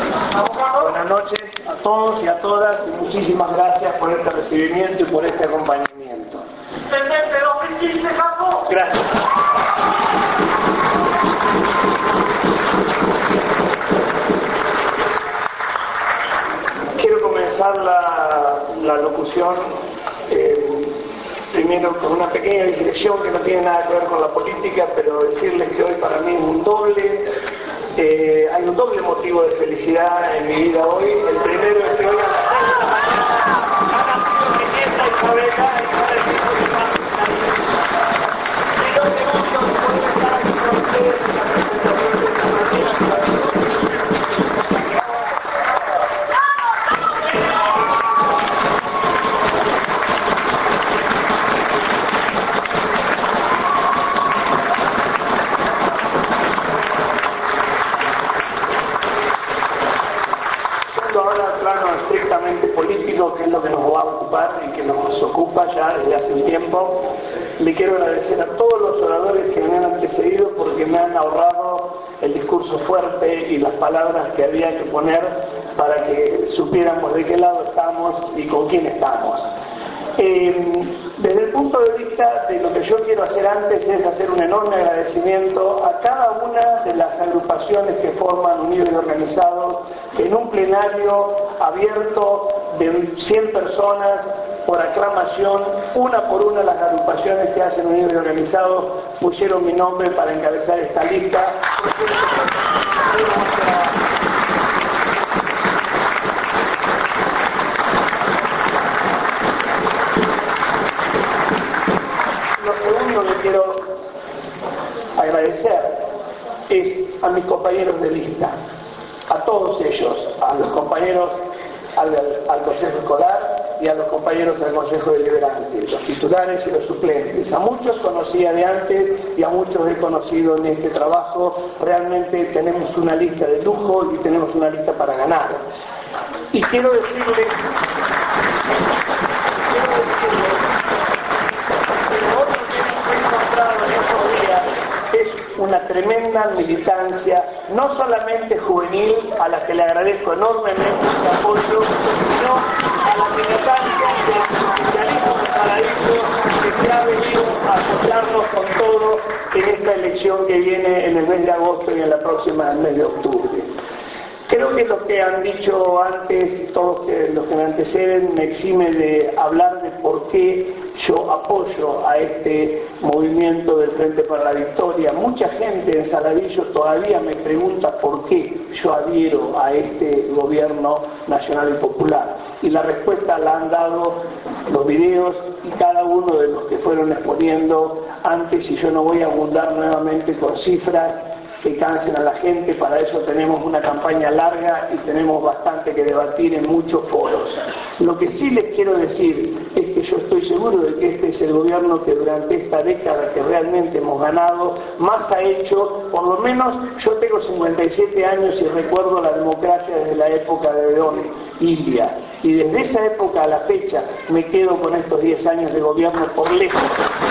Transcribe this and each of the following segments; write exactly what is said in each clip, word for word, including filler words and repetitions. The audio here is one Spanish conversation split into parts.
Buenas noches a todos y a todas y muchísimas gracias por este recibimiento y por este acompañamiento. Gracias. Quiero comenzar la, la locución eh, primero con una pequeña digresión que no tiene nada que ver con la política, pero decirles que hoy para mí es un doble, eh, hay un doble motivo de felicidad en mi vida hoy. El primero es que hoy a las seis de la mañana ha nacido mi nieta Isabela, y ahora el hijo de Isabela. Y lo segundo es poder estar aquí con ustedes en la presentación de esta manera. Político, que es lo que nos va a ocupar y que nos ocupa ya desde hace un tiempo. Le quiero agradecer a todos los oradores que me han antecedido porque me han ahorrado el discurso fuerte y las palabras que había que poner para que supiéramos de qué lado estamos y con quién estamos. Eh, desde el punto de vista de lo que yo quiero hacer antes es hacer un enorme agradecimiento a cada una de las agrupaciones que forman Unidos y Organizados en un plenario abierto de cien personas por aclamación, una por una las agrupaciones que hacen Unidos y Organizados pusieron mi nombre para encabezar esta lista. Quiero agradecer es a mis compañeros de lista, a todos ellos, a los compañeros al, al Consejo Escolar y a los compañeros del Consejo Deliberante, los titulares y los suplentes. A muchos conocía de antes y a muchos he conocido en este trabajo. Realmente tenemos una lista de lujo y tenemos una lista para ganar. Y quiero decirles, quiero decirles es una tremenda militancia, no solamente juvenil, a la que le agradezco enormemente el apoyo, sino a la militancia del socialismo de Paraíso que se ha venido a apoyarnos con todo en esta elección que viene en el mes de agosto y en la próxima en el mes de octubre. Creo que lo que han dicho antes, todos los que me anteceden, me exime de hablar de por qué yo apoyo a este movimiento del Frente para la Victoria. Mucha gente en Saladillo todavía me pregunta por qué yo adhiero a este gobierno nacional y popular. Y la respuesta la han dado los videos y cada uno de los que fueron exponiendo antes, y yo no voy a abundar nuevamente con cifras que cansen a la gente. Para eso tenemos una campaña larga y tenemos bastante que debatir en muchos foros. Lo que sí les quiero decir es que yo estoy seguro de que este es el gobierno que durante esta década que realmente hemos ganado, más ha hecho. Por lo menos yo tengo cincuenta y siete años y recuerdo la democracia desde la época de Don Ilia, y desde esa época a la fecha me quedo con estos diez años de gobierno por lejos.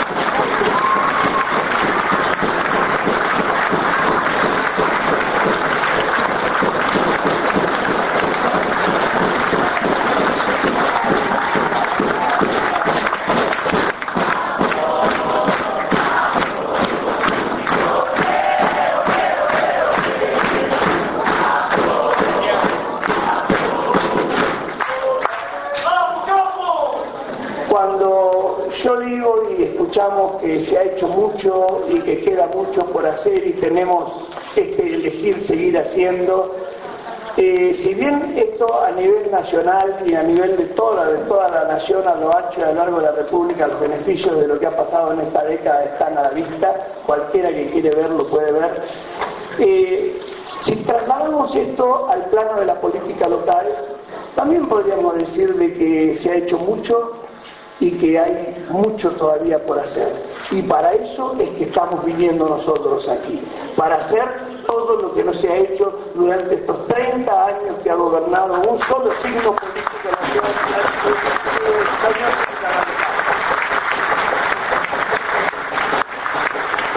Escuchamos que se ha hecho mucho y que queda mucho por hacer y tenemos que elegir seguir haciendo. Eh, si bien esto a nivel nacional y a nivel de toda, de toda la nación a lo ancho y a lo largo de la República, los beneficios de lo que ha pasado en esta década están a la vista, cualquiera que quiere verlo puede ver. Eh, si trasladamos esto al plano de la política local, también podríamos decir de que se ha hecho mucho y que hay mucho todavía por hacer. Y para eso es que estamos viniendo nosotros aquí, para hacer todo lo que no se ha hecho durante estos treinta años que ha gobernado un solo signo político nacional.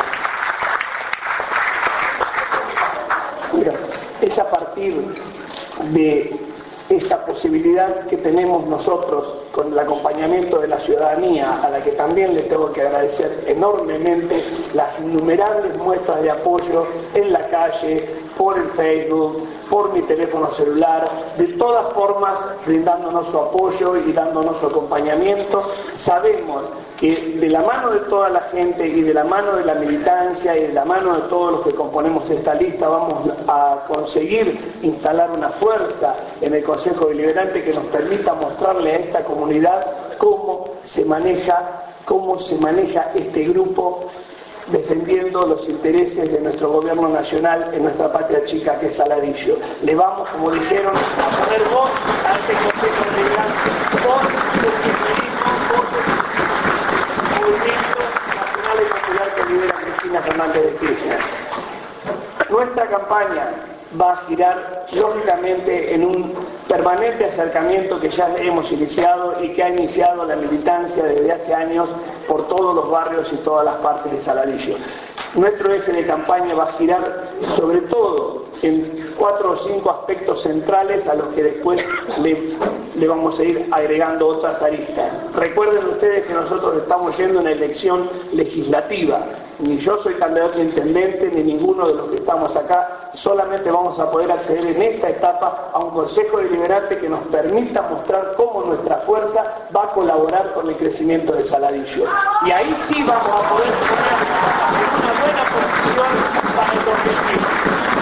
Gracias. Es a partir de esta posibilidad que tenemos nosotros con el acompañamiento de la ciudadanía, a la que también les tengo que agradecer enormemente las innumerables muestras de apoyo en la calle, por el Facebook, por mi teléfono celular, de todas formas brindándonos su apoyo y dándonos su acompañamiento. Sabemos que de la mano de toda la gente y de la mano de la militancia y de la mano de todos los que componemos esta lista vamos a conseguir instalar una fuerza en el Consejo Deliberante que nos permita mostrarle a esta comunidad cómo se maneja, cómo se maneja este grupo defendiendo los intereses de nuestro gobierno nacional en nuestra patria chica que es Saladillo. Le vamos, como dijeron, a poner voz a este Consejo Deliberante, voz del kirchnerismo, voz del Movimiento Nacional y Popular que lidera Cristina Fernández de Kirchner. Nuestra campaña va a girar lógicamente en un permanente acercamiento que ya hemos iniciado y que ha iniciado la militancia desde hace años por todos los barrios y todas las partes de Saladillo. Nuestro eje de campaña va a girar sobre todo en cuatro o cinco aspectos centrales a los que después le, le vamos a ir agregando otras aristas. Recuerden ustedes que nosotros estamos yendo a una elección legislativa. Ni yo soy candidato a intendente, ni ninguno de los que estamos acá. Solamente vamos a poder acceder en esta etapa a un Consejo Deliberante que nos permita mostrar cómo nuestra fuerza va a colaborar con el crecimiento de Saladillo. Y ahí sí vamos a poder poner en una buena posición para el dos mil quince.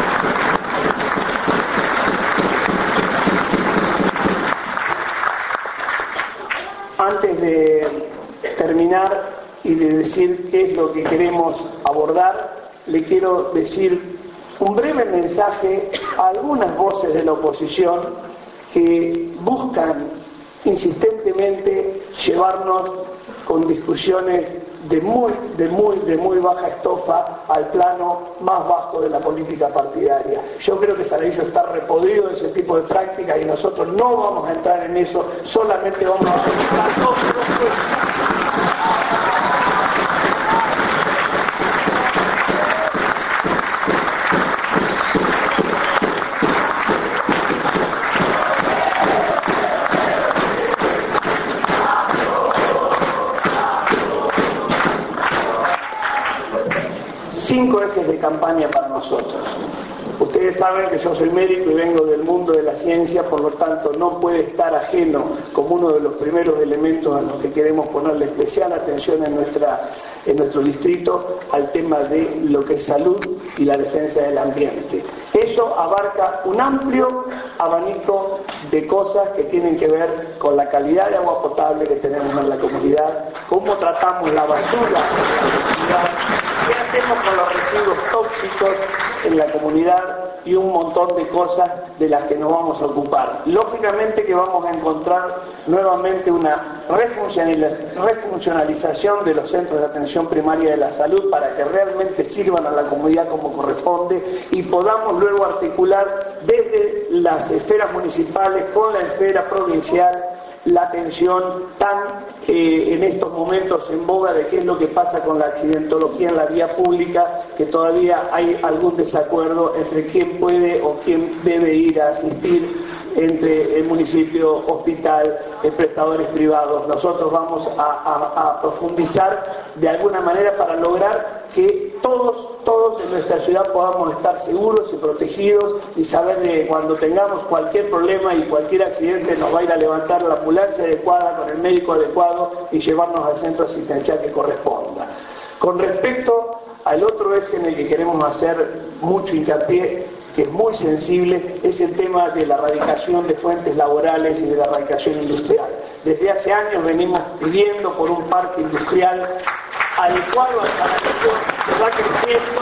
Antes de terminar y de decir qué es lo que queremos abordar, le quiero decir un breve mensaje a algunas voces de la oposición que buscan insistentemente llevarnos con discusiones de muy, de muy, de muy baja estofa al plano más bajo de la política partidaria. Yo creo que Saladillo está repodrido de ese tipo de prácticas y nosotros no vamos a entrar en eso, solamente vamos a felicitar todos los cinco ejes de campaña para nosotros. Ustedes saben que yo soy médico y vengo del mundo de la ciencia, por lo tanto no puede estar ajeno como uno de los primeros elementos a los que queremos ponerle especial atención en, nuestra, en nuestro distrito al tema de lo que es salud y la defensa del ambiente. Eso abarca un amplio abanico de cosas que tienen que ver con la calidad de agua potable que tenemos en la comunidad, cómo tratamos la basura en la comunidad, qué hacemos con los residuos tóxicos en la comunidad y un montón de cosas de las que nos vamos a ocupar. Lógicamente que vamos a encontrar nuevamente una refuncionalización de los centros de atención primaria de la salud para que realmente sirvan a la comunidad como corresponde y podamos luego articular desde las esferas municipales con la esfera provincial la atención tan eh, en estos momentos en boga de qué es lo que pasa con la accidentología en la vía pública, que todavía hay algún desacuerdo entre quién puede o quién debe ir a asistir entre el municipio, hospital, prestadores privados. Nosotros vamos a, a, a profundizar de alguna manera para lograr que todos, todos en nuestra ciudad podamos estar seguros y protegidos y saber que cuando tengamos cualquier problema y cualquier accidente nos va a ir a levantar la ambulancia adecuada con el médico adecuado y llevarnos al centro asistencial que corresponda. Con respecto al otro eje en el que queremos hacer mucho hincapié, que es muy sensible, es el tema de la erradicación de fuentes laborales y de la erradicación industrial. Desde hace años venimos pidiendo por un parque industrial adecuado al Saladillo que va creciendo.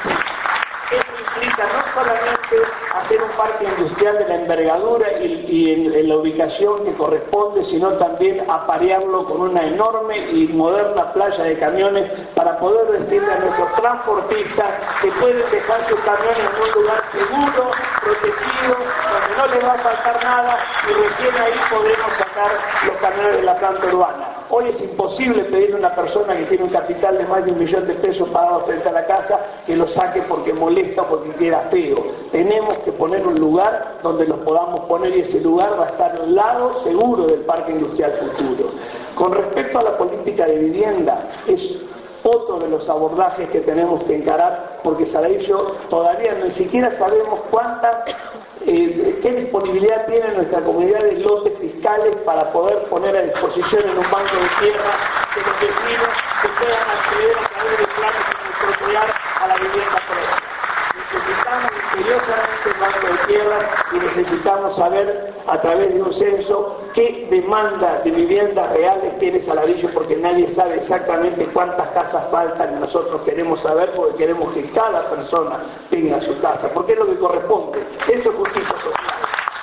Eso implica no solamente hacer un parque industrial de la envergadura y, y en, en la ubicación que corresponde, sino también aparearlo con una enorme y moderna playa de camiones para poder decirle a nuestros transportistas que pueden dejar sus camiones en un lugar seguro, protegido, donde no les va a faltar nada y recién ahí podremos sacar los camiones de la planta urbana. Hoy es imposible pedirle a una persona que tiene un capital de más de un millón de pesos pagado frente a la casa que lo saque porque molesta o porque queda feo. Tenemos que poner un lugar donde los podamos poner y ese lugar va a estar al lado seguro del Parque Industrial Futuro. Con respecto a la política de vivienda, es otro de los abordajes que tenemos que encarar, porque Saladillo todavía ni siquiera sabemos cuántas, eh, qué disponibilidad tiene nuestra comunidad de lotes fiscales para poder poner a disposición en un banco de tierra de los vecinos que puedan acceder a través de planes de expropiar a la vivienda propia. Necesitamos imperiosamente un banco de tierras y necesitamos saber a través de un censo qué demanda de viviendas reales tiene Saladillo, porque nadie sabe exactamente cuántas casas faltan y nosotros queremos saber porque queremos que cada persona tenga su casa, porque es lo que corresponde. Eso es justicia social.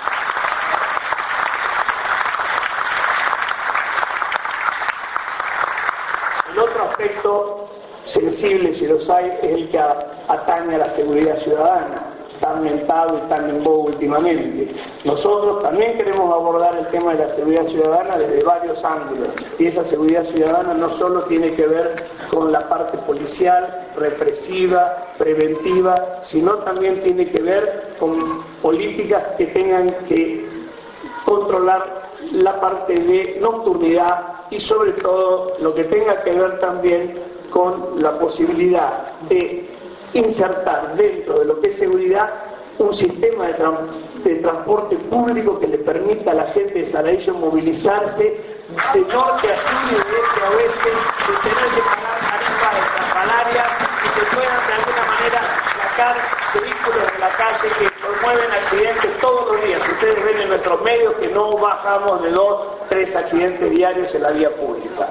El otro aspecto sensible, si los hay, es el que atañe a la seguridad ciudadana, tan mentado y tan en boga últimamente. Nosotros también queremos abordar el tema de la seguridad ciudadana desde varios ángulos, y esa seguridad ciudadana no solo tiene que ver con la parte policial, represiva, preventiva, sino también tiene que ver con políticas que tengan que controlar la parte de nocturnidad y sobre todo lo que tenga que ver también con la posibilidad de insertar dentro de lo que es seguridad un sistema de, tra de transporte público que le permita a la gente de Saladillo movilizarse de norte a sur y de este a oeste, de tener que pagar tarifas estrafalarias y que puedan de alguna manera sacar vehículos de la calle que promueven accidentes todos los días. Ustedes ven en nuestros medios que no bajamos de dos, tres accidentes diarios en la vía pública.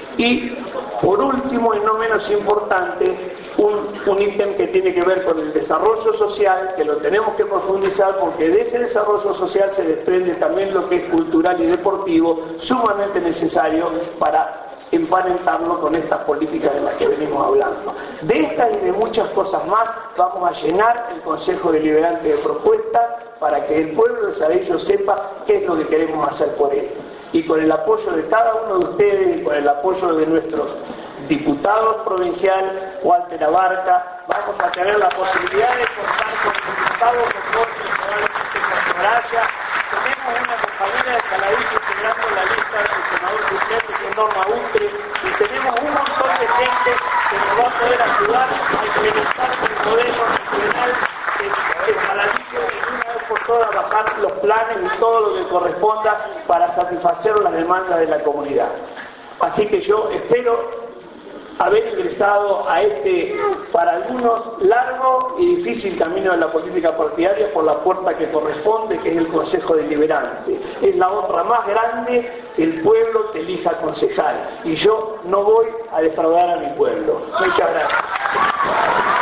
Y por último y no menos importante, un, un ítem que tiene que ver con el desarrollo social, que lo tenemos que profundizar porque de ese desarrollo social se desprende también lo que es cultural y deportivo, sumamente necesario para emparentarlo con estas políticas de las que venimos hablando. De estas y de muchas cosas más vamos a llenar el Consejo Deliberante de propuestas para que el pueblo de Saladillo sepa qué es lo que queremos hacer por él. Y con el apoyo de cada uno de ustedes y con el apoyo de nuestros diputados provinciales, Walter Abarca, vamos a tener la posibilidad de contar con diputados con probablemente con Soraya. Tenemos una compañera de Saladillo integrando la lista del senador suplente, que es Norma Ustre, y tenemos un montón de gente que nos va a poder ayudar a implementar el modelo nacional de Saladillo y una vez por todas bajar los planes y todo lo que corresponda para satisfacer las demandas de la comunidad. Así que yo espero haber ingresado a este, para algunos, largo y difícil camino de la política partidaria por la puerta que corresponde, que es el Consejo Deliberante. Es la honra más grande que el pueblo te elija concejal. Y yo no voy a defraudar a mi pueblo. Muchas gracias.